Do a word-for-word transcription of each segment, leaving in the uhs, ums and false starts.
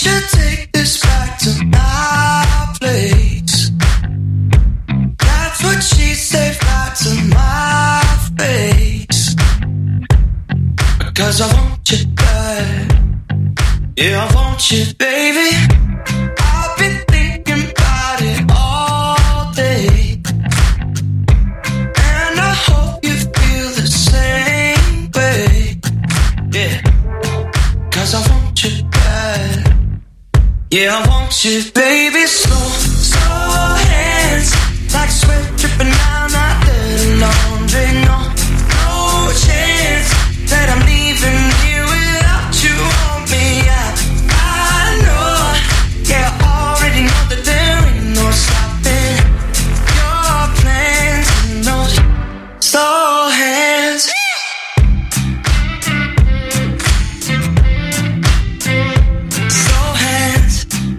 should take this back to my place. That's what she said right to my face. Because I want you back. Yeah, I want you, baby. I've been thinking about it all day, and I hope you feel the same way. Yeah, cause I want you back. Yeah, I want you, baby. Slow, slow hands, like sweat dripping down that dirty laundry. No, no chance that I'm leaving here without you on me. I, I know, yeah, I already know that there ain't no stopping your plans and those slow hands. Slow hands.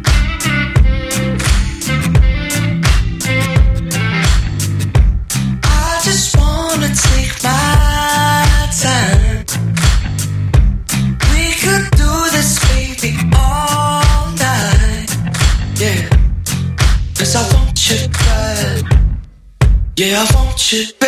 I just wanna take my time. We could do this, baby, all night. Yeah, cause I want you bad. Yeah, I want you